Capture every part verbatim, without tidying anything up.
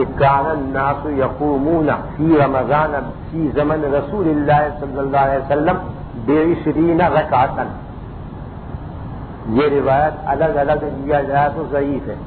کہ کان الناس یقومون فی رمضان فی زمن رسول اللہ صلی اللہ علیہ وسلم بعشرین رکعتا. یہ روایت الگ الگ لیا جائے تو ضعیف ہے،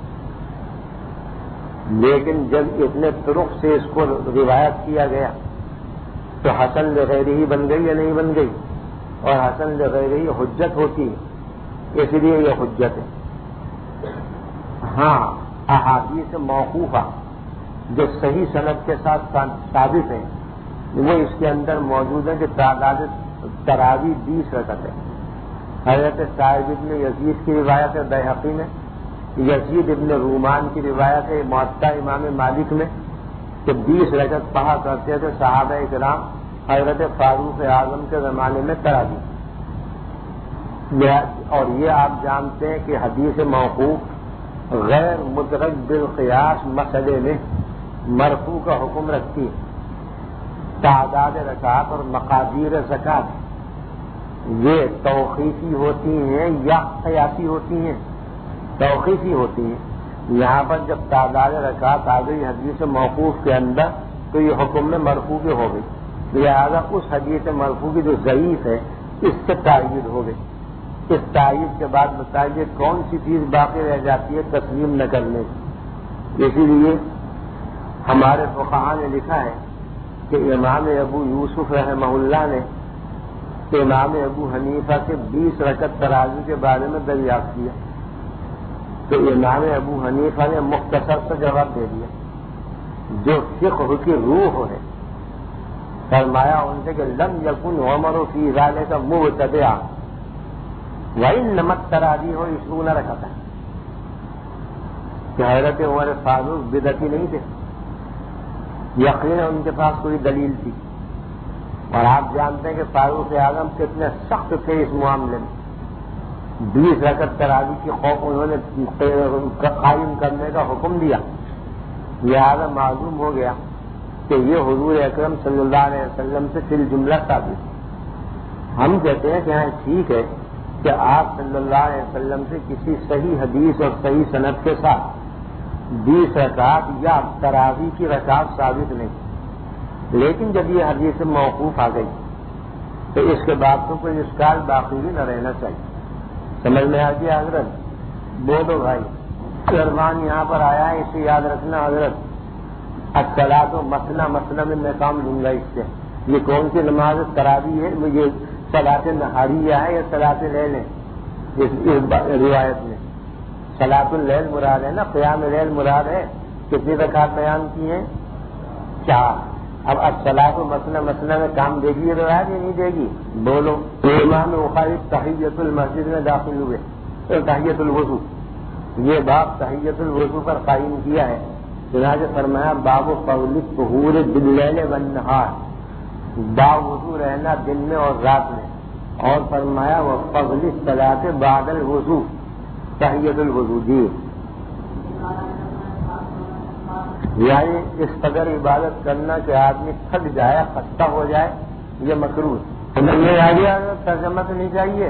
لیکن جب اتنے طرق سے اس کو روایت کیا گیا تو حسن لغیرہ ہی بن گئی یا نہیں بن گئی؟ اور حسن لغیرہ ہی حجت ہوتی ہے، اس لیے یہ حجت ہے. ہاں احادیث موقوفہ جو صحیح سند کے ساتھ ثابت ہیں وہ اس کے اندر موجود ہے کہ تعداد تراویح بیس رکعت ہے. حضرت صاحب ابن یزید کی روایت ہے بیہقی میں، یزید ابن رومان کی روایت ہے موطا امام مالک میں کہ بیس رکعت پڑھا کرتے تھے صحابہ کرام حضرت فاروق اعظم کے زمانے میں تراویح. اور یہ آپ جانتے ہیں کہ حدیث موقوف غیر مدرک بالقیاس مسئلے میں مرفوع کا حکم رکھتی ہے. تعداد رکعات اور مقادیر زکات یہ توقیفی ہوتی ہیں یا قیاسی ہوتی ہیں؟ توقیفی ہوتی ہیں. یہاں پر جب تعداد رکعات آ گئی حدیث موقوف کے اندر تو یہ حکم میں مرفوع کی ہو گئی، لہذا اس حدیث مرفوع کی جو ضعیف ہے اس سے تائید ہو گئی. اس تائید کے بعد بتائیے کون سی چیز باقی رہ جاتی ہے تسلیم نہ کرنے کی. اسی لیے ہمارے فقہاء نے لکھا ہے کہ امام ابو یوسف رحمہ اللہ نے امام ابو حنیفہ سے بیس رکعت تراویح کے بارے میں دریافت کیا تو امام ابو حنیفہ نے مختصر سے جواب دے دیا جو فقہ کی روح ہے. فرمایا ان سے کہ لم یکن عمر فی ذلک مبتدعا وانما التراویح عشرون رکعت، کہ حضرت عمر فاروق بدعتی نہیں تھے، یقینا ان کے پاس کوئی دلیل تھی. اور آپ جانتے ہیں کہ فاروق اعظم کتنے سخت تھے اس معاملے میں. بیس رکعت تراویح کی خوف انہوں نے قائم کرنے کا حکم دیا، لہذا معلوم ہو گیا کہ یہ حضور اکرم صلی اللہ علیہ وسلم سے فی الجملہ ثابت. ہم کہتے ہیں کہ ہاں ٹھیک ہے کہ آپ صلی اللہ علیہ وسلم سے کسی صحیح حدیث اور صحیح سند کے ساتھ بیس رکعت یا تراویح کی رکعت ثابت نہیں، لیکن جب یہ حدیث موقوف آ گئی تو اس کے بعد تو کوئی اشکال باقی بھی نہ رہنا چاہیے. سمجھ میں آ گیا حضرت؟ بولو بھائی. فرمان یہاں پر آیا ہے، اسے یاد رکھنا حضرت. الصلاۃ مثنی مثنی میں میں کام لوں گا اس سے. یہ کون سی نماز تراویح ہے؟ یہ صلاۃ نہاریہ ہے یا صلاۃ لیل ہے؟ اس روایت میں صلاۃ اللیل مراد ہے نا، قیام لیل مراد ہے. کتنی رکعت بیان کی ہیں؟ چار. اب الصلاۃ مثنی مثنی میں کام دے گی یہ روایت یا نہیں دے گی؟ بولو. امام بخاری تحیۃ المسجد میں داخل ہوئے، تحیۃ الوضو، یہ باب تحیۃ الوضو پر قائم کیا ہے. چنانچہ فرمایا باب فضل الطہور باللیل والنہار، باوضو رہنا دن میں اور رات میں. اور فرمایا وہ فضل الصلاۃ بعد الوضو، تحیۃ الوضو. جی یعنی اس قدر عبادت کرنا کہ آدمی تھک جائے، خستہ ہو جائے، یہ مکروہ. یہ آ گیا ترجمہ تو نہیں چاہیے.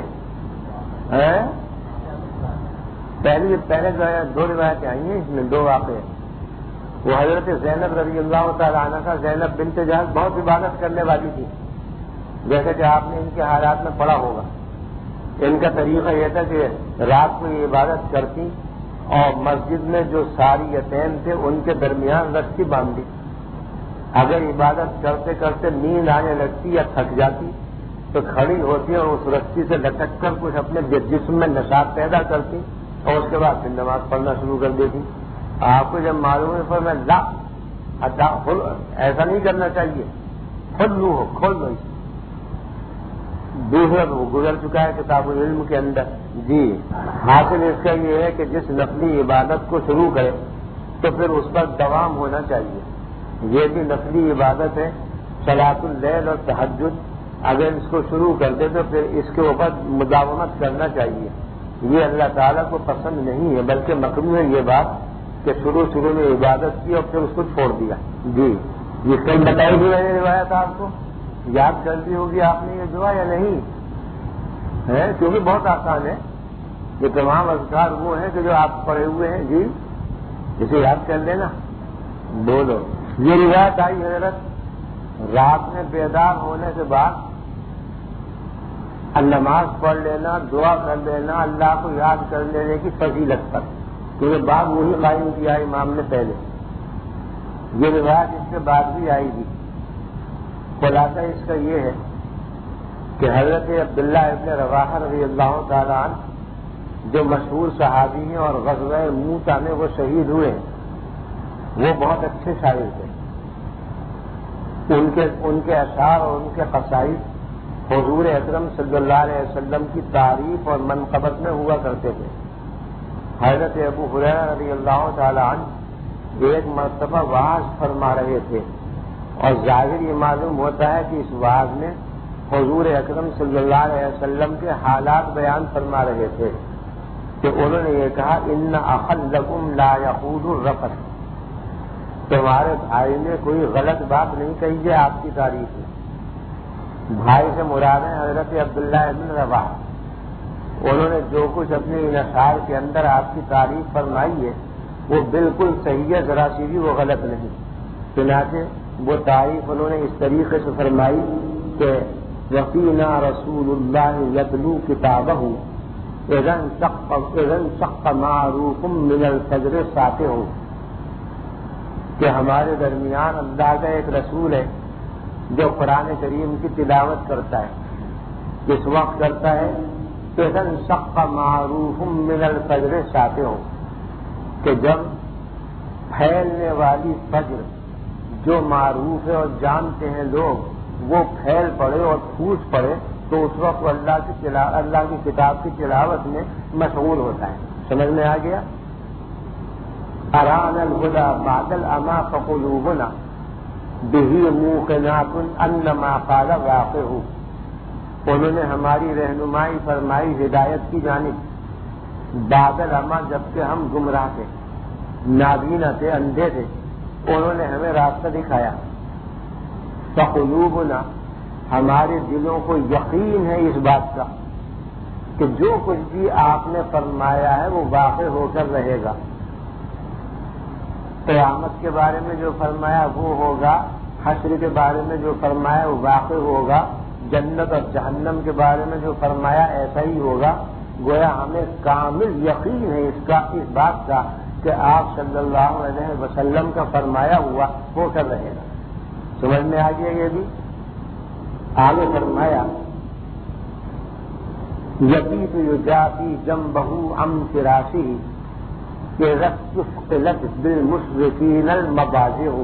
پہلی پہلے جو ہے دو روایتیں آئی ہیں، اس میں دو واقعے. وہ حضرت زینب رضی اللہ تعالیٰ عنہ کا، زینب بنت جہش بہت عبادت کرنے والی تھی، جیسے کہ آپ نے ان کے حالات میں پڑھا ہوگا. ان کا طریقہ یہ تھا کہ رات کو یہ عبادت کرتی اور مسجد میں جو ساری یتیم تھے ان کے درمیان رسی باندھی. اگر عبادت کرتے کرتے نیند آنے لگتی یا تھک جاتی تو کھڑی ہوتی اور اس رسی سے لٹک کر کچھ اپنے جسم میں نشاط پیدا کرتی اور اس کے بعد پھر نماز پڑھنا شروع کر دیتی. آپ کو جب معلوم ہے پر میں لا ایسا نہیں کرنا چاہیے، کھلو ہو کھول دو. دوسرا وہ گزر چکا ہے کتاب العلم کے اندر. جی حاصل اس کا یہ ہے کہ جس نفلی عبادت کو شروع کرے تو پھر اس پر دوام ہونا چاہیے. یہ بھی نفلی عبادت ہے، صلاۃ اللیل اور تہجد. اگر اس کو شروع کر دے تو پھر اس کے اوپر مداومت کرنا چاہیے. یہ اللہ تعالیٰ کو پسند نہیں ہے، بلکہ مکروہ ہے یہ بات کہ شروع شروع میں عبادت کی اور پھر اس کو چھوڑ دیا. جی یہ کل بتائی بھی میں نے روایت آپ کو یاد کر دی ہوگی آپ نے یہ دعا یا نہیں ہے؟ کیونکہ بہت آسان ہے. یہ تمام اذکار وہ ہیں کہ جو آپ پڑھے ہوئے ہیں. جی اسے یاد کر لینا. بولو. یہ روایت آئی حضرت رات میں بیدار ہونے کے بعد نماز پڑھ لینا, دعا کر لینا, اللہ کو یاد کر لینے کی فضیلت پر, کیونکہ باب وہی قائم کیا امام نے پہلے. یہ روایت اس کے بعد بھی آئی تھی. خلاصہ اس کا یہ ہے کہ حضرت عبداللہ ابن رواحہ رضی اللہ تعالیٰ عنہ جو مشہور صحابی ہیں اور غزوہ موتا میں وہ شہید ہوئے ہیں, وہ بہت اچھے شاعر تھے. ان کے ان کے اشعار اور ان کے قصائد حضور اکرم صلی اللہ علیہ وسلم کی تعریف اور منقبت میں ہوا کرتے تھے. حضرت ابو ہریرہ رضی اللہ تعالیٰ عنہ ایک مرتبہ وعظ فرما رہے تھے اور ظاہر یہ معلوم ہوتا ہے کہ اس وعظ میں حضور اکرم صلی اللہ علیہ وسلم کے حالات بیان فرما رہے تھے کہ انہوں نے یہ کہا ان اخلکم لا یقول الرفث, تمہارے بھائی نے کوئی غلط بات نہیں کہی ہے آپ کی تعریف میں. بھائی سے مراد ہے حضرت عبداللہ ابن رواحہ. انہوں نے جو کچھ اپنے ان اشعار کے اندر آپ کی تعریف فرمائی ہے وہ بالکل صحیح ہے, ذرا سی بھی وہ غلط نہیں. چنانچہ وہ تعریف انہوں نے اس طریقے سے فرمائی کہ وفینا رسول اللہ یتلو کتابہ اذا انشق معروف من الفجر ساتہ, کہ ہمارے درمیان اللہ کا ایک رسول ہے جو قرآن کریم کی تلاوت کرتا ہے. کس وقت کرتا ہے؟ اذا انشق معروف من الفجر ساتہ, کہ جب پھیلنے والی فجر جو معروف ہے اور جانتے ہیں لوگ وہ پھیل پڑے اور پھوٹ پڑے تو اس وقت اللہ کی تلاوت, اللہ کی کتاب کی تلاوت میں مشغول ہوتا ہے. سمجھ میں آ گیا؟ ارانا الہدی بعد العمی فقلوبنا بہ موقنات انما قال واقع. انہوں نے ہماری رہنمائی فرمائی ہدایت کی جانب بعد العمی, جبکہ ہم گمراہ تھے, نابینا تھے, اندھے تھے, انہوں نے ہمیں راستہ دکھایا. فقلوبنا, ہمارے دلوں کو یقین ہے اس بات کا کہ جو کچھ بھی آپ نے فرمایا ہے وہ واقع ہو کر رہے گا. قیامت کے بارے میں جو فرمایا وہ ہوگا, حشر کے بارے میں جو فرمایا وہ واقع ہوگا, جنت اور جہنم کے بارے میں جو فرمایا ایسا ہی ہوگا. گویا ہمیں کامل یقین ہے اس کا, اس بات کا کہ آپ صلی اللہ علیہ وسلم کا فرمایا ہوا وہ کر رہے گا. سمجھ میں آ گیا؟ یہ بھی آگے فرمایا یبیت یجافی جنبہ عن فراشہ کہ رفقلت بالمشرکین المباجع.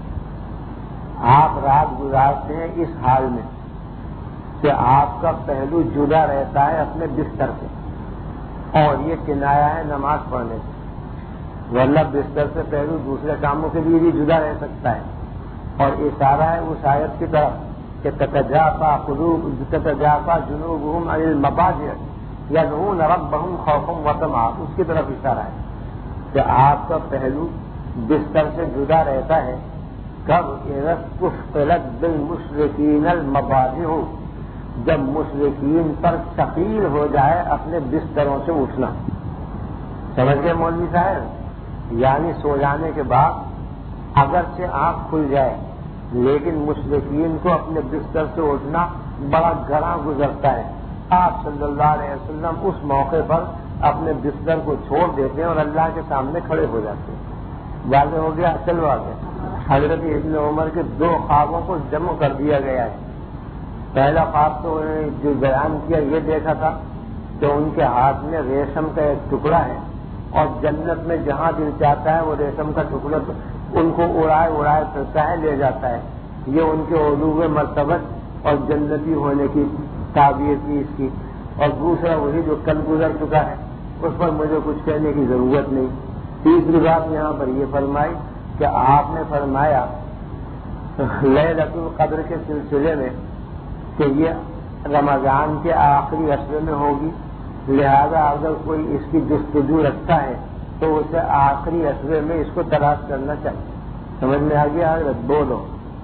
آپ رات گزارتے ہیں اس حال میں کہ آپ کا پہلو جدا رہتا ہے اپنے بستر سے, اور یہ کنایا ہے نماز پڑھنے سے, ورنہ بستر سے پہلو دوسرے کاموں کے لیے بھی جدا رہ سکتا ہے. اور اشارہ ہے اس آیت کی طرف کہ تتجافا قلوب تتجافا جنوبہم عن المضاجع یدعون ربہم خوفا وطمعا, اس کی طرف اشارہ ہے کہ آپ کا پہلو بستر سے جدا رہتا ہے کب؟ اذا استثقلت بالمشرکین المضاجع, جب مشرکین پر ثقیل ہو جائے اپنے بستروں سے اٹھنا. سمجھ گئے مولوی صاحب؟ یعنی سو جانے کے بعد اگرچہ آنکھ کھل جائے لیکن مشرکین کو اپنے بستر سے اٹھنا بڑا گراں گزرتا ہے. آپ صلی اللہ علیہ وسلم اس موقع پر اپنے بستر کو چھوڑ دیتے ہیں اور اللہ کے سامنے کھڑے ہو جاتے ہیں. واضح ہو گیا؟ اصل واضح. حضرت ابن عمر کے دو خوابوں کو جمع کر دیا گیا ہے. پہلا خواب تو انہوں نے جو بیان کیا یہ دیکھا تھا کہ ان کے ہاتھ میں ریشم کا ایک ٹکڑا ہے اور جنت میں جہاں دل چاہتا ہے وہ ریشم کا ٹکڑا ان کو اڑائے اڑائے پھرتا ہے, لے جاتا ہے. یہ ان کے علو مرتبت اور جنتی ہونے کی تعبیر کی اس کی. اور دوسرا وہی جو کل گزر چکا ہے اس پر مجھے کچھ کہنے کی ضرورت نہیں. تیسری بات یہاں پر یہ فرمائی کہ آپ نے فرمایا لیلۃ القدر کے سلسلے میں کہ یہ رمضان کے آخری عشرے میں ہوگی, لہذا اگر کوئی اس کی جستجو رکھتا ہے تو اسے آخری عشرے میں اس کو تلاش کرنا چاہیے. سمجھ میں آ گیا حضرت؟ بولو.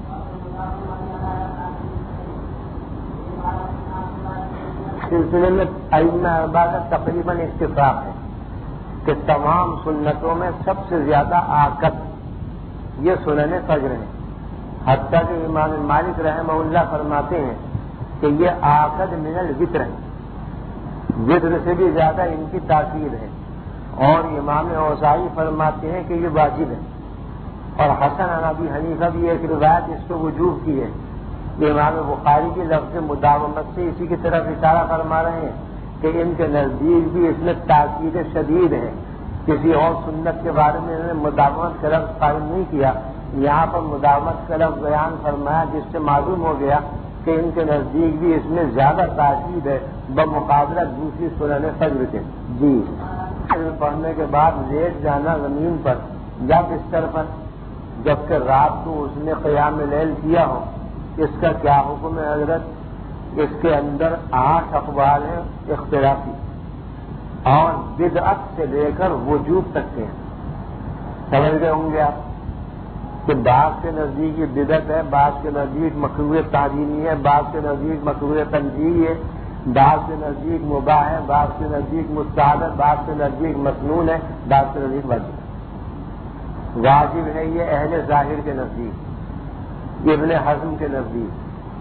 سلسلے میں ائمہ اربعہ کا تقریباً اتفاق ہے کہ تمام سنتوں میں سب سے زیادہ آکد یہ سنن فجر ہے. حتیٰ کہ امام مالک رحمہ اللہ فرماتے ہیں کہ یہ آکد من الوتر ہے، وتر سے بھی زیادہ ان کی تاثیر ہے. اور امام اوزاعی فرماتے ہیں کہ یہ واجب ہے. اور حسن عن ابی حنیفہ بھی ایک روایت اس کو وجوب کی ہے. امام بخاری کی لفظ مداومت سے اسی کی طرف اشارہ فرما رہے ہیں کہ ان کے نزدیک بھی اس میں تاکید شدید ہے. کسی اور سنت کے بارے میں انہوں نے مداومت کا لفظ قائم نہیں کیا، یہاں پر مداومت کا لفظ بیان فرمایا، جس سے معلوم ہو گیا کہ ان کے نزدیک بھی اس میں زیادہ تاکید ہے بمقابلہ دوسری سنن فجر کے. جی پڑھنے کے بعد لیٹ جانا زمین پر یا بستر پر جبکہ رات کو اس نے قیام لیل کیا ہو، اس کا کیا حکم ہے حضرت؟ اس کے اندر آٹھ اقوال ہیں اختلافی، اور بدعت سے لے کر وجوب تک کے ہیں. سمجھ گئے ہوں گے آپ کہ بعض کے نزدیک یہ بدعت ہے، بعض کے نزدیک مکروہ تعظیمی ہے، بعض کے نزدیک مکروہ تنزیہی ہے، بعض کے نزدیک مباح ہے، بعض کے نزدیک مستحب ہے، بعض کے نزدیک مسنون ہے، بعض کے نزدیک واجب ہے. واجب ہے یہ اہل ظاہر کے نزدیک، ابن حزم کے نزدیک،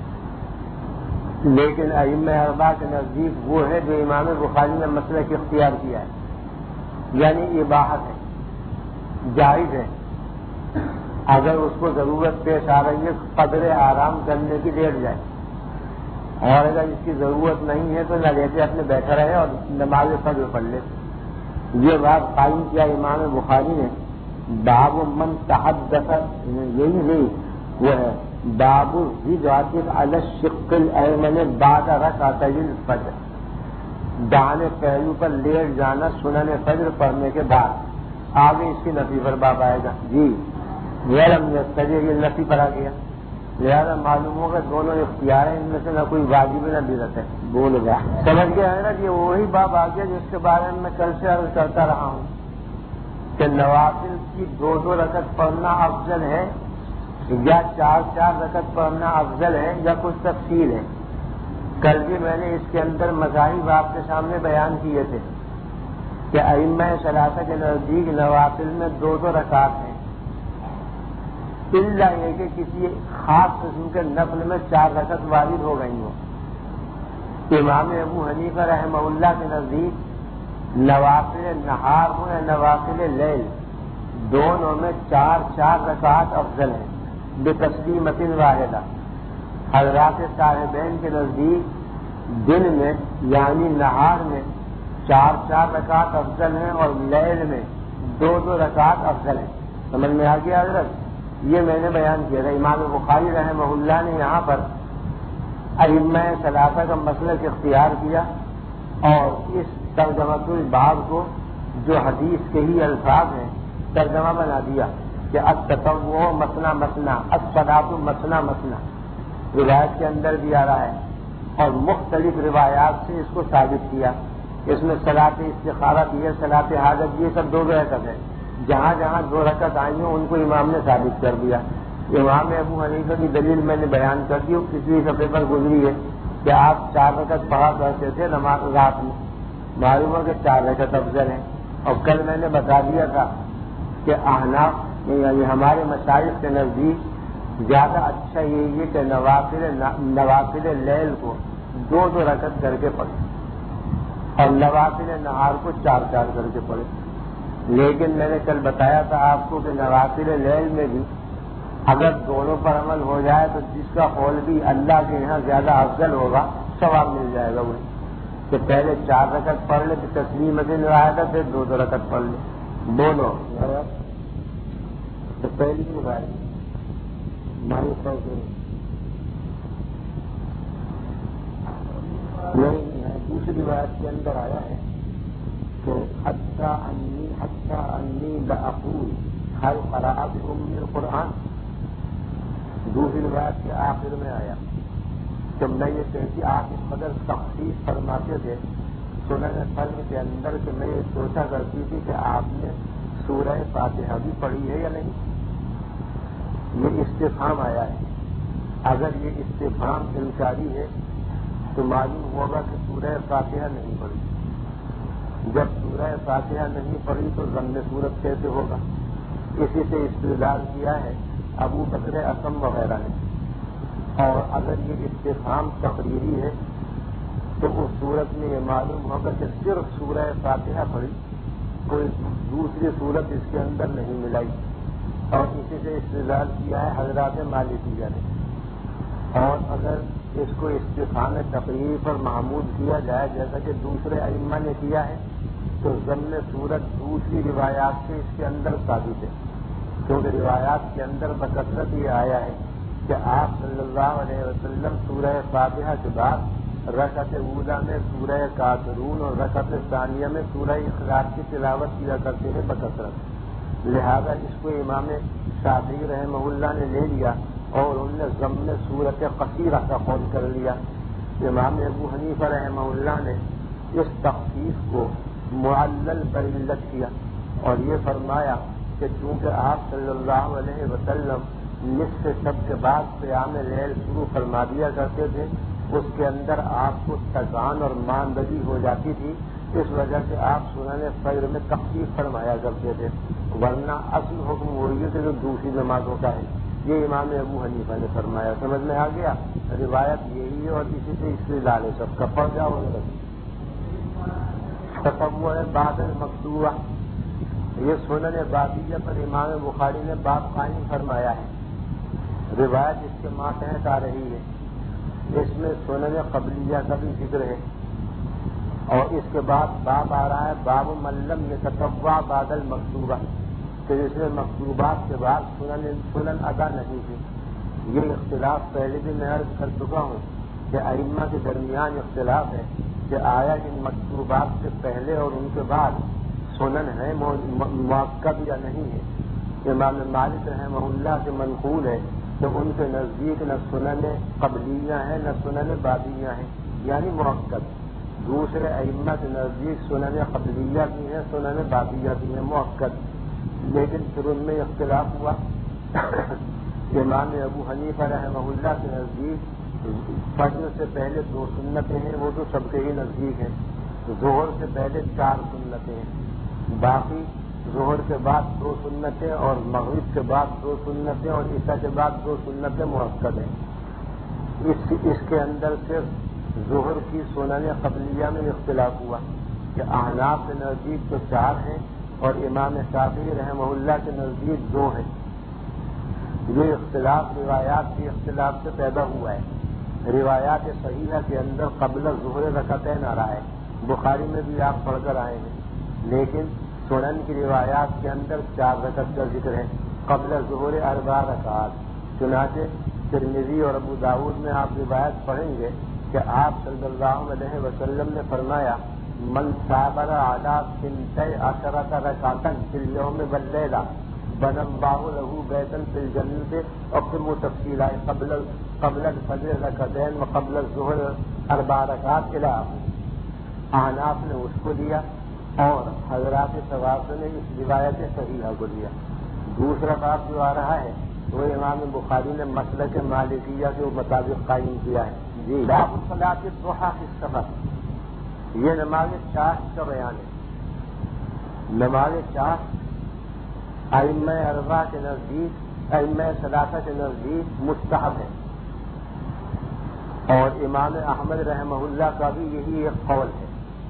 لیکن ائمہ اربعہ کے نزدیک وہ ہے جو امام بخاری نے مسلک اختیار کیا ہے، یعنی اباحت ہے، جائز ہے. اگر اس کو ضرورت پیش آ رہی ہے قدر آرام کرنے کی لیٹ جائے، اور اگر اس کی ضرورت نہیں ہے تو نہ لیتے اپنے بیٹھا رہے اور نماز فجر پڑھ لے. یہ بات قائم کیا امام بخاری نے. باب من تحدث، یہی نہیں وہ ہے باب الزجاج علی الشق الایمن بعد رکعتي الفجر، دانے پہلو پر لیٹ جانا سنن فجر پڑھنے کے بعد. آگے اس کی نفی پر باب آئے گا. جی غیر یستجیب، یہ نفی پر آ گیا، لہٰذا معلوم ہوگا دونوں اختیار ہیں، ان میں سے نہ کوئی واجب نہ بدعت ہے. بول گیا سمجھ گیا ہے نا. یہ وہی باب آ گیا جس کے بارے میں میں کل سے عرض کرتا رہا ہوں کہ نوافل کی دو دو رکعت پڑھنا افضل ہے یا چار چار رکعت پڑھنا افضل ہے یا کچھ تفصیل ہے. کل بھی میں نے اس کے اندر مذاہب آپ کے سامنے بیان کیے تھے کہ ائمہ ثلاثہ کے نزدیک نوافل میں دو دو رکعت ہیں، الا یہ کہ کسی خاص قسم کے نفل میں چار رکعت وارد ہو گئی ہوں. امام ابو حنیفہ رحمہ اللہ کے نزدیک نوافل نہار ہو یا نوافل لیل، دونوں میں چار چار رکعت افضل ہیں بتسلیمۃ واحدہ. حضرات صاحبین کے نزدیک دن میں یعنی نہار میں چار چار رکعت افضل ہیں اور لیل میں دو دو رکعت افضل ہیں. سمجھ میں آ گیا حضرت؟ یہ میں نے بیان کیا تھا. امام بخاری رحمہ اللہ نے یہاں پر ائمہ ثلاثہ کا مسلک اختیار کیا اور اس ترجمۃ الباب کو جو حدیث کے ہی الفاظ ہیں ترجمہ بنا دیا کہ التطوع مثنا مثنا، الصلاۃ مثنا مثنا. روایت کے اندر بھی آ رہا ہے اور مختلف روایات سے اس کو ثابت کیا. اس میں صلاۃ استخارہ بھی ہے، صلاۃ حاجت بھی ہے، سب دو دو رکعت ہے. جہاں جہاں دو رکعت آئی ہیں ان کو امام نے ثابت کر دیا. امام ابو حنیفہ کی دلیل میں نے بیان کر دی، پچھلی صفحے پر گزری ہے کہ آپ چار رکعت پڑھا کرتے تھے نماز رات میں. معلوم ہے کہ چار رکعت افضل ہیں. اور کل میں نے بتا دیا تھا کہ احناف یعنی ہمارے مشائخ کے نزدیک زیادہ اچھا یہ کہ نوافل نوافل لیل کو دو دو رکعت کر کے پڑھیں اور نوافل نہار کو چار چار کر کے پڑھیں. لیکن میں نے کل بتایا تھا آپ کو کہ نوافل لیل میں بھی اگر دونوں پر عمل ہو جائے تو جس کا قول بھی اللہ کے یہاں زیادہ افضل ہوگا ثواب مل جائے گا. وہی کہ پہلے چار رکعت پڑھ لے تو تسلیمۃ واحدہ سے دو دو رکعت پڑھ لے. دونوں تو پہلی روایت مالک دوسری روایت کے اندر آیا ہے کہ حتیٰ انی حتیٰ انی بأقول ہر قرأت ام القرآن. دوسری روایت کے آخر میں آیا کہ میں یہ کہتی آپ اس قدر تخصیص فرماتے تھے سنن فجر کے اندر کہ میں یہ سوچا کرتی تھی کہ آپ نے سورہ فاتحہ بھی پڑھی ہے یا نہیں. یہ استفہام آیا ہے. اگر یہ استفہام انکاری ہے تو معلوم ہوگا کہ سورہ فاتحہ نہیں پڑھی. جب سورہ فاتحہ نہیں پڑھی تو ضم صورت کیسے ہوگا؟ اسی سے استدلال کیا ہے ابو بکر اسم وغیرہ نے. اور اگر یہ استفہام تقریری ہے تو اس صورت میں یہ معلوم ہوگا کہ صرف سورہ فاتحہ پڑھی, کوئی دوسری صورت اس کے اندر نہیں ملائی. اور اسی سے استدلال کیا ہے حضرات مالکیہ نے. اور اگر اس کو استفہام تقریر پر محمود کیا جائے جیسا کہ دوسرے ائمہ نے کیا ہے تو ضمن صورت دوسری روایات سے اس کے اندر ثابت ہے, کیونکہ روایات کے اندر بکثرت یہ آیا ہے کہ آپ صلی اللہ علیہ وسلم سورہ فاتحہ کے بعد رکعت اولا میں سورہ کافرون اور رکعت ثانیہ میں سورہ اخلاص کی تلاوت کیا کرتے ہیں بکثرت. لہذا اس کو امام شافعی رحمہ اللہ نے لے لیا اور انہوں نے ضمن صورت قصیرہ کا قول کر لیا. امام ابو حنیفہ رحمہ اللہ نے اس تخصیص کو معلل پر علت کیا اور یہ فرمایا کہ چونکہ آپ صلی اللہ علیہ وسلم نصف شب کے بعد قیام لیل شروع فرما دیا کرتے تھے, اس کے اندر آپ کو تکان اور ماندگی ہو جاتی تھی, اس وجہ سے آپ سنن فجر میں تخفیف فرمایا کرتے تھے, ورنہ اصل حکم وہی ہے جو دوسری نمازوں کا ہے. یہ امام ابو حنیفہ نے فرمایا. سمجھ میں آ گیا؟ روایت یہی ہے اور اسی سے استدلال ہے. سب کا پڑ جاؤ تصور بعد المکتوبہ, یہ سنن بابیہ پر امام بخاری نے باب قائم فرمایا ہے. روایت اس کے ماتحت آ رہی ہے, اس میں سنن قبلیہ کا بھی ذکر ہے. اور اس کے بعد باب آ رہا ہے باب من لم یتطوع بعد المکتوبہ, کہ جس میں مکتوبات کے بعد سنن سنن ادا نہیں تھی. یہ اختلاف پہلے بھی میں عرض کر چکا ہوں کہ ائمہ کے درمیان اختلاف ہے کہ آیا ان مکتوبات سے پہلے اور ان کے بعد سنن ہے مؤکد یا نہیں ہے. امام مالک رحمہ اللہ سے منقول ہے کہ ان کے نزدیک نہ سنن قبلیہ ہیں نہ سنن بابیہ ہیں, یعنی مؤکد. دوسرے ائمہ کے نزدیک سنن قبلیہ بھی ہیں سنن بابیہ بھی ہیں مؤکد. لیکن پھر ان میں اختلاف ہوا. امام ابو حنیفہ رحمہ اللہ کے نزدیک فجر سے پہلے دو سنتیں ہیں, وہ تو سب کے ہی نزدیک ہیں. ظہر سے پہلے چار سنتیں ہیں, باقی ظہر کے بعد دو سنتیں اور مغرب کے بعد دو سنتیں اور عشاء کے بعد دو سنتیں مؤکد ہیں. اس اس کے اندر صرف ظہر کی سنن قبلیہ میں اختلاف ہوا کہ احناف کے نزدیک تو چار ہیں اور امام شافعی رحمہ اللہ کے نزدیک دو ہیں. یہ اختلاف روایات کے اختلاف سے پیدا ہوا ہے. روایات صحیحہ کے اندر قبل ظہر رکعتین آ رہا ہے, بخاری میں بھی آپ پڑھ کر آئے ہیں, لیکن سنن کی روایات کے اندر چار رکعت کا ذکر ہے, قبل ظہر اربع رکعات. چنانچہ ترمذی اور ابو داؤد میں آپ روایت پڑھیں گے کہ آپ صلی اللہ علیہ وسلم نے فرمایا من صابر علی ثنتی عشرۃ رکعۃ فی اليوم واللیلہ بنى اللہ له بیتا فی الجنۃ. اور پھر وہ تفصیل آئے قبل قبل الفجر رکعتین و قبل الظہر اربع رکعات الی آخر. احناف نے اس کو دیا اور حضرات ثواب نے اس روایت صحیحہ کو دیا. دوسرا باب جو آ رہا ہے وہ امام بخاری نے مسلک مالکیہ کے مطابق قائم کیا ہے. جی باب صلاۃ الضحیٰ فی السفر, یہ نماز چاشت کا بیان ہے. نماز چاشت ائمہ اربعہ کے نزدیک ائمہ ثلاثہ کے نزدیک مستحب ہے, اور امام احمد رحمہ اللہ کا بھی یہی ایک قول ہے.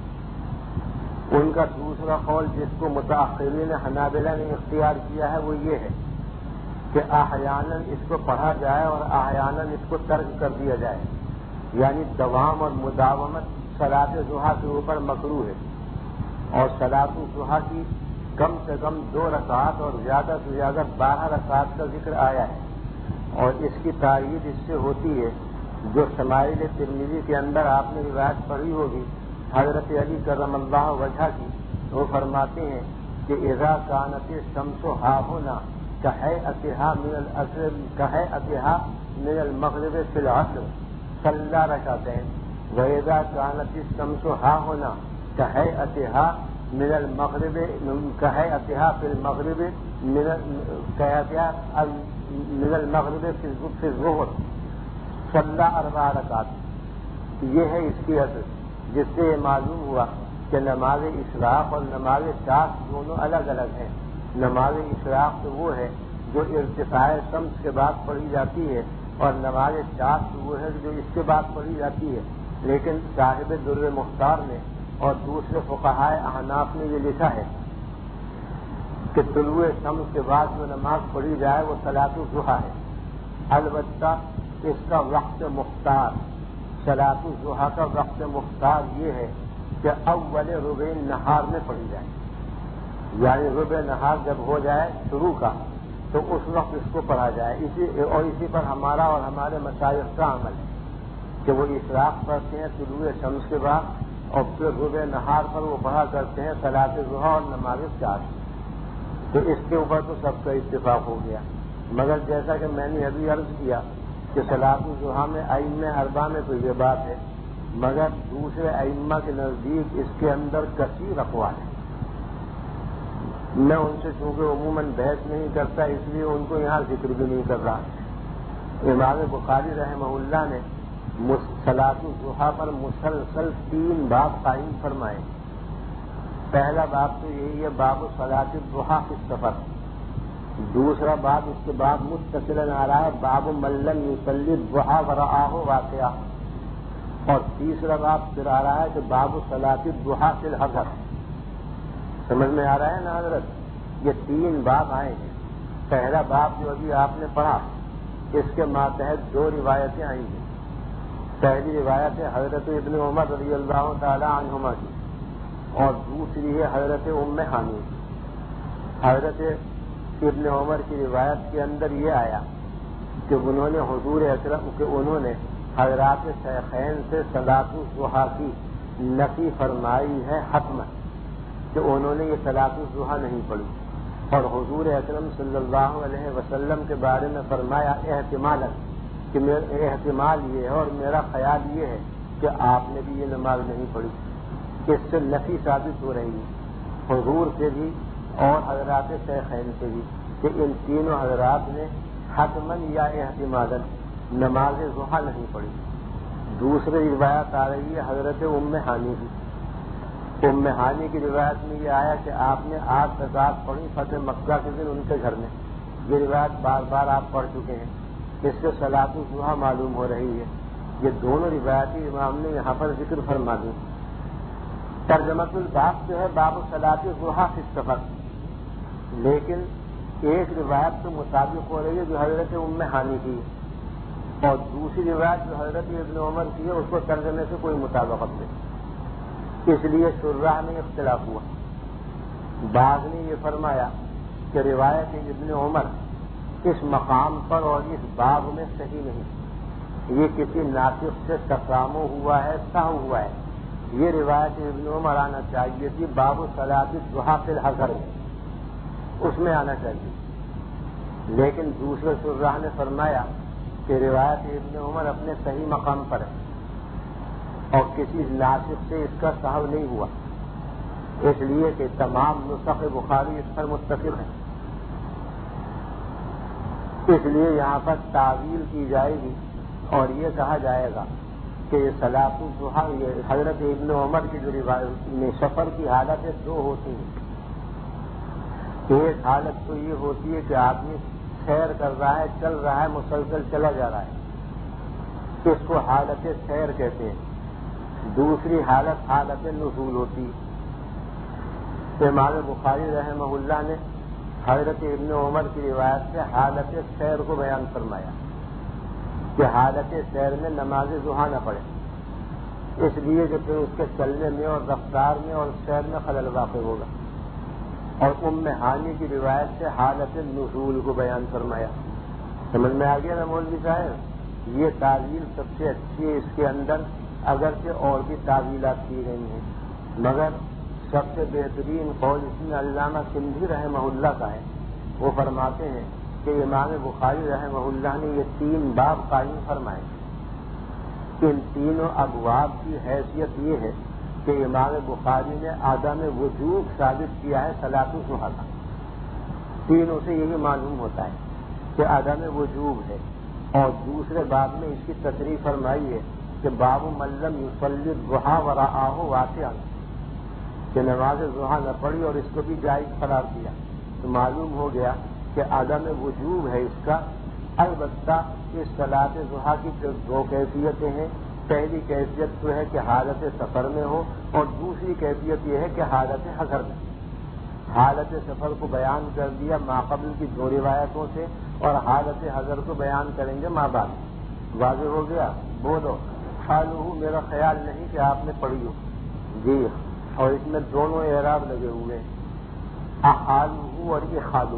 ان کا دوسرا قول جس کو متأخرین حنابلہ نے اختیار کیا ہے وہ یہ ہے کہ احیاناً اس کو پڑھا جائے اور احیاناً اس کو ترک کر دیا جائے, یعنی دوام اور مداومت صلاۃ ضحیٰ کے اوپر مکروہ ہے. اور صلاۃ ضحیٰ کی کم سے کم دو رکعات اور زیادہ سے زیادہ بارہ رکعات کا ذکر آیا ہے. اور اس کی تائید اس سے ہوتی ہے جو شمائل ترمذی کے اندر آپ نے روایت پڑھی ہوگی حضرت علی کرم اللہ وجہ کی. وہ فرماتے ہیں کہ اذا کانت الشمس ہاہنا کہیئتھا من العصر کہیئتھا من المغرب فی العصر صلی رکعتین واذا کانت الشمس ہاہنا کہیئتھا من المغرب کہیئتھا فی المغرب من کہیئتھا من المغرب فی الظہر صلی اربع رکعات. یہ ہے اس کی اصل, جس سے یہ معلوم ہوا کہ نماز اشراق اور نماز چاشت دونوں الگ الگ ہیں. نماز اشراق تو وہ ہے جو ارتفاع شمس کے بعد پڑھی جاتی ہے، اور نماز چاق وہ ہے جو اس کے بعد پڑھی جاتی ہے. لیکن صاحب در مختار نے اور دوسرے فقہائے احناف نے یہ لکھا ہے کہ طلوع شمس کے بعد جو نماز پڑھی جائے وہ صلاۃ الضحیٰ ہے. البتہ اس کا وقت مختار، صلاۃ الضحیٰ کا وقت مختار یہ ہے کہ اول ربع نہار میں پڑھی جائے، یعنی ربع نہار جب ہو جائے شروع کا تو اس وقت اس کو پڑھا جائے. اسی اور اسی پر ہمارا اور ہمارے مشائخ کا عمل ہے کہ وہ اشراق پڑھتے ہیں طلوع شمس کے بعد، اور پھر ربع نہار پر وہ پڑھا کرتے ہیں صلاۃ ضحیٰ اور نماز چاق. تو اس کے اوپر تو سب کا اتفاق ہو گیا. مگر جیسا کہ میں نے ابھی عرض کیا کہ صلاۃ الضحیٰ میں ائمہ اربعہ میں تو یہ بات ہے، مگر دوسرے ائمہ کے نزدیک اس کے اندر کثیر اقوال ہے. میں ان سے چونکہ عموماً بحث نہیں کرتا اس لیے ان کو یہاں ذکر بھی نہیں کر رہا. امام بخاری رحمہ اللہ نے صلاۃ الضحیٰ پر مسلسل تین باب قائم فرمائے. پہلا باب تو یہی ہے باب صلاۃ الضحیٰ فی السفر. دوسرا باب اس کے بعد متصلاً آ رہا ہے باب من لم یصلی الضحیٰ ورآہ واقعہ. اور تیسرا باب پھر آ رہا ہے کہ باب صلاۃ الضحیٰ فی الحضر. سمجھ میں آ رہا ہے نا حضرت؟ یہ تین باب آئے ہیں. پہلا باب جو ابھی آپ نے پڑھا اس کے ماتحت دو روایتیں آئی ہیں. پہلی روایت ہے حضرت ابن عمر رضی اللہ تعالی عنہما کی، اور دوسری ہے حضرت ام حانی. حضرت ابن عمر کی روایت کے اندر یہ آیا کہ انہوں نے حضور اکرم کہ انہوں نے حضرات شیخین سے صلاۃ الضحیٰ کی نفی فرمائی ہے حتما، کہ انہوں نے یہ صلاۃ الضحیٰ نہیں پڑھی، اور حضور اکرم صلی اللہ علیہ وسلم کے بارے میں فرمایا احتمالاً کہ میرا احتمال یہ ہے اور میرا خیال یہ ہے کہ آپ نے بھی یہ نماز نہیں پڑھی. اس سے نفی ثابت ہو رہی ہے حضور سے بھی اور حضرات شیخین سے بھی کہ ان تینوں حضرات نے حتماً یا احتمالاً نماز ضحیٰ نہیں پڑھی. دوسری روایت آ رہی ہے حضرت ام حانی کی. ام حانی کی روایت میں یہ آیا کہ آپ نے آٹھ رکعات پڑھی فتح مکہ کے دن ان کے گھر میں. یہ روایت بار بار آپ پڑھ چکے ہیں. اس سے صلاۃ الضحیٰ معلوم ہو رہی ہے. یہ دونوں روایتی امام نے یہاں پر ذکر فرما دی. ترجمۃ الباب جو ہے باب صلاۃ الضحیٰ فی السفر، لیکن ایک روایت تو مطابق ہو رہی ہے جو حضرت ام حانی کی، اور دوسری روایت جو حضرت ابن عمر کی ہے اس کو ترجمے سے کوئی مطابقت نہیں. اس لیے شراح میں اختلاف ہوا. بعض نے یہ فرمایا کہ روایت ابن عمر اس مقام پر اور اس باب میں صحیح نہیں، یہ کسی ناطق سے تسامح ہوا ہے، سہو ہوا ہے. یہ روایت ابن عمر آنا چاہیے تھی باب صلاۃ الضحیٰ فی الحضر میں، اس میں آنا چاہیے. لیکن دوسرے شراح نے فرمایا کہ روایت ابن عمر اپنے صحیح مقام پر ہے اور کسی ناسخ سے اس کا سہو نہیں ہوا، اس لیے کہ تمام نسخ بخاری اس پر متفق ہیں. اس لیے یہاں پر تعویل کی جائے گی اور یہ کہا جائے گا کہ یہ صلاۃ الضحیٰ یہ حضرت ابن عمر کی جو روایت میں سفر کی حالتیں دو ہوتی ہیں. ایک حالت تو یہ ہوتی ہے کہ آدمی سیر کر رہا ہے، چل رہا ہے، مسلسل چلا جا رہا ہے، اس کو حالت سیر کہتے ہیں. دوسری حالت حالت نزول ہوتی ہے. امام بخاری رحمہ اللہ نے حضرت ابن عمر کی روایت سے حالت سیر کو بیان فرمایا کہ حالت سیر میں نماز ضحیٰ نہ پڑے، اس لیے کہ پھر اس کے چلنے میں اور رفتار میں اور سیر میں خلل واقع ہوگا. اور ام حانی کی روایت سے حالت نزول کو بیان فرمایا. سمجھ میں آ گیا نا مولوی صاحب؟ یہ تعویل سب سے اچھی ہے. اس کے اندر اگرچہ اور بھی تعویلات کی گئی ہیں، مگر سب سے بہترین قول اس میں علامہ سندھی رحمہ اللہ کا ہے. وہ فرماتے ہیں کہ امام بخاری رحمہ اللہ نے یہ تین باب قائم فرمائے. ان تینوں ابواب کی حیثیت یہ ہے کہ امام بخاری نے عدم وجوب ثابت کیا ہے صلاۃ الضحیٰ کا. تینوں سے یہی معلوم ہوتا ہے کہ عدم وجوب ہے. اور دوسرے باب میں اس کی تصریح فرمائی ہے کہ باب من لم یصلی الضحیٰ ورآہ واقعہ، کہ نماز ضحیٰ نہ پڑھی اور اس کو بھی جائز قرار دیا. تو معلوم ہو گیا کہ عدم وجوب ہے اس کا. البتہ اس صلاۃ ضحیٰ کی دو کیفیتیں ہیں. پہلی کیفیت تو ہے کہ حالت سفر میں ہو اور دوسری کیفیت یہ ہے کہ حالت حضر میں. حالت سفر کو بیان کر دیا ماقبل کی دو روایتوں سے اور حالت حضر کو بیان کریں گے ماں بعد. واضح ہو گیا؟ بولو. حالہ میرا خیال نہیں کہ آپ نے پڑھی ہو. جی. اور اس میں دونوں اعراب لگے ہوئے ہیں, احالہ اور اخالہ.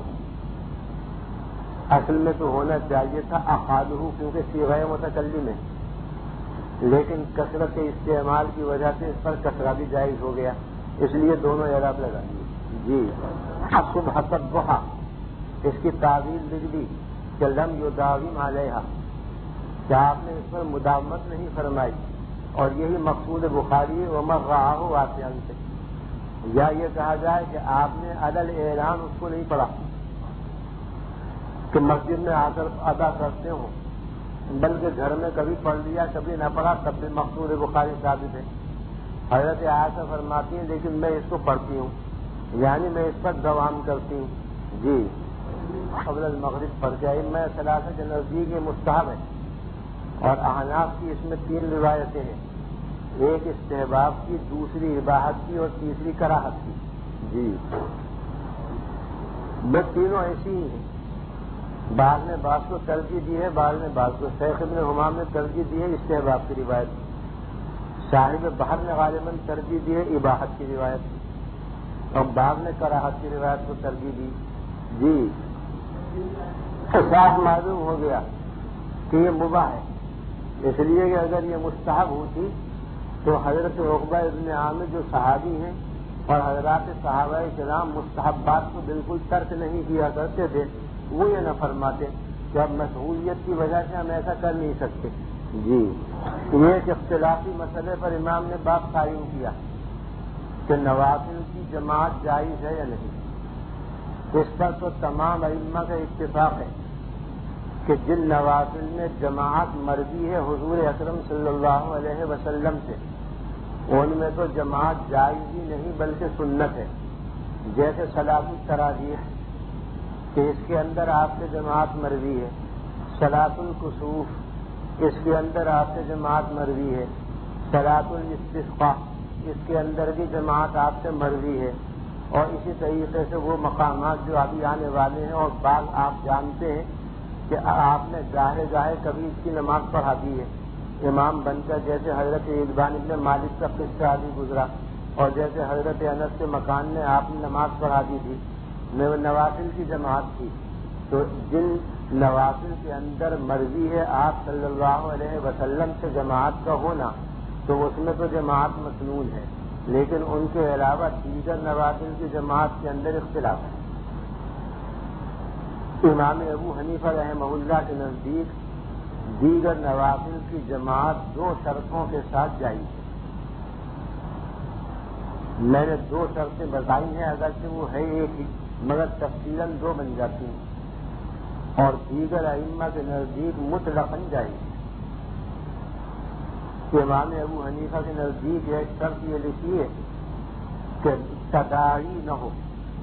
اصل میں تو ہونا چاہیے تھا احالہ کیونکہ صیغہ متکلم ہے, لیکن کثرت استعمال کی وجہ سے اس پر کسرہ بھی جائز ہو گیا, اس لیے دونوں اعراب لگا دیے. جی. صبح الضحیٰ اس کی تعویل لکھ دی کہ لم یداوم علیہا, کیا آپ نے اس پر مداومت نہیں فرمائی, اور یہی مقصود بخاری ومن رآہ واقعا سے. یا یہ کہا جائے کہ آپ نے عدل اعلان اس کو نہیں پڑھا کہ مسجد میں آ کر ادا کرتے ہوں, بلکہ گھر میں کبھی پڑھ لیا کبھی نہ پڑھا تب بھی مقصود بخاری ثابت ہے. حضرت عائشہ فرماتی ہیں لیکن میں اس کو پڑھتی ہوں, یعنی میں اس پر دوام کرتی ہوں. جی. قبل المغرب پڑھ کے میں ثلاثہ کے نزدیک یہ مستحب ہے, اور احناف کی اس میں تین روایتیں ہیں, ایک استحباب کی, دوسری اباحت کی اور تیسری کراہت کی. جی. بس تینوں ایسی ہی ہیں. بعض نے بعض کو ترجیح دی ہے, بعض نے بعض کو. شیخ ابن حمام نے ترجیح دی ہے استحباب کی روایت, صاحب بحر نے غالباً ترجیح دی ہے اباحت کی روایت, اور بعض نے کراہت کی روایت کو ترجیح دی. جی. صاف معلوم ہو گیا کہ یہ مباح ہے, اس لیے کہ اگر یہ مستحب ہوتی تو حضرت عقبہ ابن عامر جو صحابی ہیں اور حضرات صحابہ کرام مستحبات کو بالکل ترک نہیں کیا کرتے تھے, وہ یہ نہ فرماتے کہ اب مشغولیت کی وجہ سے ہم ایسا کر نہیں سکتے. جی. یہ ایک اختلافی مسئلے پر امام نے باب قائم کیا کہ نوافل کی جماعت جائز ہے یا نہیں. اس پر تو تمام ائمہ کا اتفاق ہے کہ جن نوافل میں جماعت مروی ہے حضور اکرم صلی اللہ علیہ وسلم سے, ان میں تو جماعت جائز ہی نہیں بلکہ سنت ہے. جیسے صلاۃ التراویح کہ اس کے اندر آپ سے جماعت مروی ہے, صلاۃ الکسوف اس کے اندر آپ سے جماعت مروی ہے, صلاۃ الاستسقاء اس کے اندر بھی جماعت آپ سے مروی ہے, اور اسی طریقے سے وہ مقامات جو ابھی آنے والے ہیں. اور بعض آپ جانتے ہیں کہ آپ نے گاہے گاہے کبھی اس کی نماز پڑھا دی ہے امام بن کر, جیسے حضرت عثمان ابن مالک کا قصہ ابھی گزرا, اور جیسے حضرت انس کے مکان میں آپ نے نماز پڑھا دی تھی, میں وہ نوافل کی جماعت تھی. تو جن نوافل کے اندر مرضی ہے آپ صلی اللہ علیہ وسلم سے جماعت کا ہونا, تو اس میں تو جماعت مسنون ہے, لیکن ان کے علاوہ دیگر نوافل کی جماعت کے اندر اختلاف ہے. امام ابو حنیفہ رحمہ اللہ کے نزدیک دیگر نوافل کی جماعت دو شرطوں کے ساتھ جائز ہے. میں نے دو شرطیں بتائی ہیں, اگرچہ وہ ہے ایک ہی مگر تفصیلاً دو بن جاتی ہیں, اور دیگر ائمہ کے نزدیک مطلقاً جائز ہے. امام ابو حنیفہ کے نزدیک ایک شرط یہ لکھی ہے کہ تداعی نہ ہو,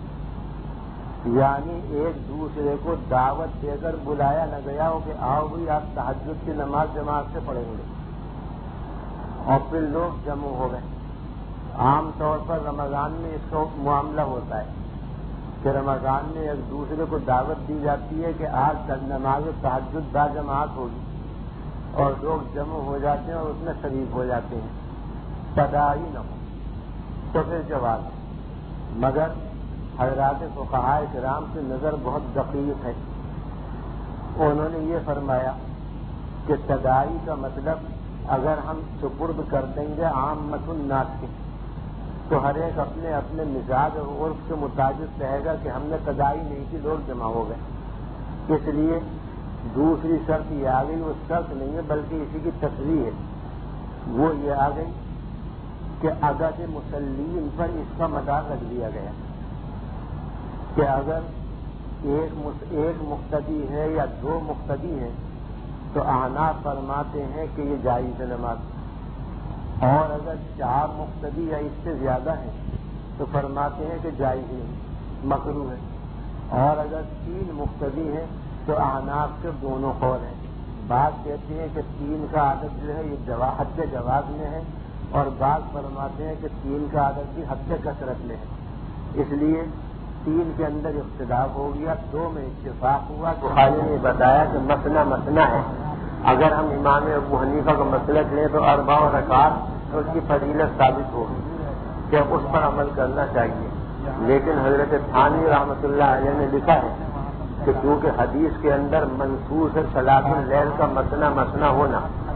یعنی ایک دوسرے کو دعوت دے کر بلایا نہ گیا ہو کہ آؤ بھی آپ تہجد کی نماز جماعت سے پڑھیں گے, اور پھر لوگ جمع ہو گئے. عام طور پر رمضان میں اس کا معاملہ ہوتا ہے کہ رمضان میں ایک دوسرے کو دعوت دی جاتی ہے کہ آج نماز تہجد با جماعت ہوگی, اور لوگ جمع ہو جاتے ہیں اور اس میں شریک ہو جاتے ہیں. تداعی نہ ہو تو پھر جواز ہے, مگر حضرات فقہاء کرام کی نظر بہت دقیق ہے. انہوں نے یہ فرمایا کہ تداعی کا مطلب اگر ہم سپرد کر دیں گے عامۃ الناس کے, تو ہر ایک اپنے اپنے مزاج اور عرف کے مطابق کہے گا کہ ہم نے تداعی نہیں کی, لوگ جمع ہو گئے. اس لیے دوسری شرط یہ آ گئی, وہ شرط نہیں ہے بلکہ اسی کی تصریح ہے. وہ یہ آ گئی کہ عدد مسلمین پر اس کا مدار رکھ دیا گیا کہ اگر ایک ایک مقتدی ہے یا دو مقتدی ہیں تو احناف فرماتے ہیں کہ یہ جائز نماز, اور اگر چار مقتدی یا اس سے زیادہ ہیں تو فرماتے ہیں کہ جائز نہیں, مکروہ ہے. اور اگر تین مقتدی ہیں تو احناف کے دونوں قول ہیں. بعض کہتے ہیں کہ تین کا عدد جو ہے یہ حد جواز میں ہے، اور بعض فرماتے ہیں کہ تین کا عدد بھی حد کثرت میں ہے. اس لیے تین کے اندر اختلاف ہو گیا، دو میں اتفاق ہوا. بخاری نے بتایا کہ مسئلہ مسئلہ ہے. اگر ہم امام ابو حنیفہ کا مسلک لیں تو اربع رکعات اس کی فضیلت ثابت ہوگی کہ اس پر عمل کرنا چاہیے. لیکن حضرت تھانوی رحمۃ اللہ علیہ نے لکھا ہے کہ کیونکہ حدیث کے اندر منصوص ہے صلاۃ اللیل کا مسئلہ مسئلہ ہونا،